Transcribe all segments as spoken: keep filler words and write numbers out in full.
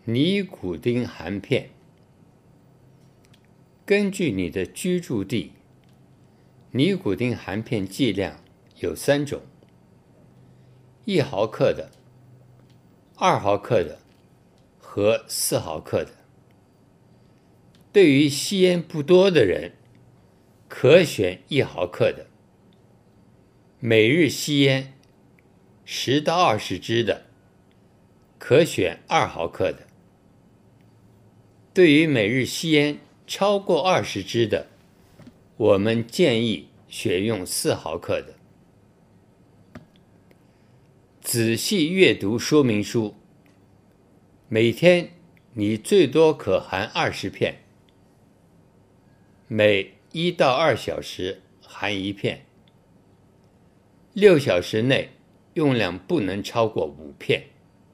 尼古丁含片。根据你的居住地，尼古丁含片剂量有三种：一毫克的、二毫克的和四毫克的。对于吸烟不多的人，可选一毫克的。每日吸烟十到二十支的，可选二毫克的。对于每日吸烟超过二十支的，我们建议选用四毫克的。仔细阅读说明书，每天你最多可含二十片，每一到二小时含一片，六小时内用量不能超过五片。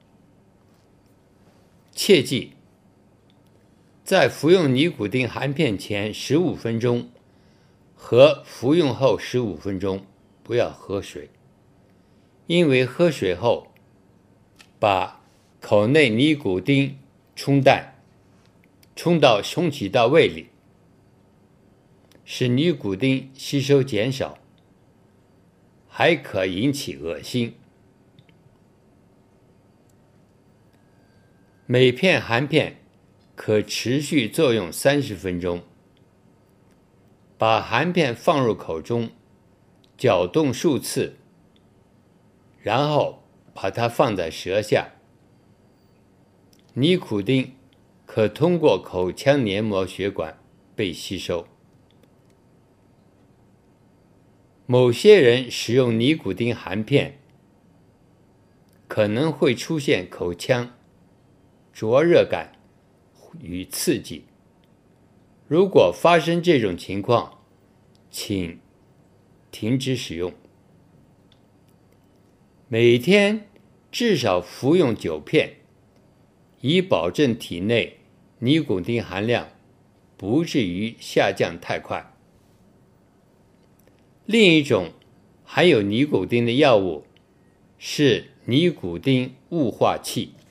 切记，在服用尼古丁含片前十五分钟和服用后十五分钟不要喝水，因为喝水后把口内尼古丁冲淡，冲到胸脐到胃里，使尼古丁吸收减少，还可引起恶心。每片含片可持续作用三十分钟。把含片放入口中，搅动数次，然后把它放在舌下。尼古丁可通过口腔黏膜血管被吸收。某些人使用尼古丁含片，可能会出现口腔灼热感与刺激。如果发生这种情况，请停止使用。每天至少服用九片，以保证体内尼古丁含量不至于下降太快。另一种含有尼古丁的药物是尼古丁雾化器。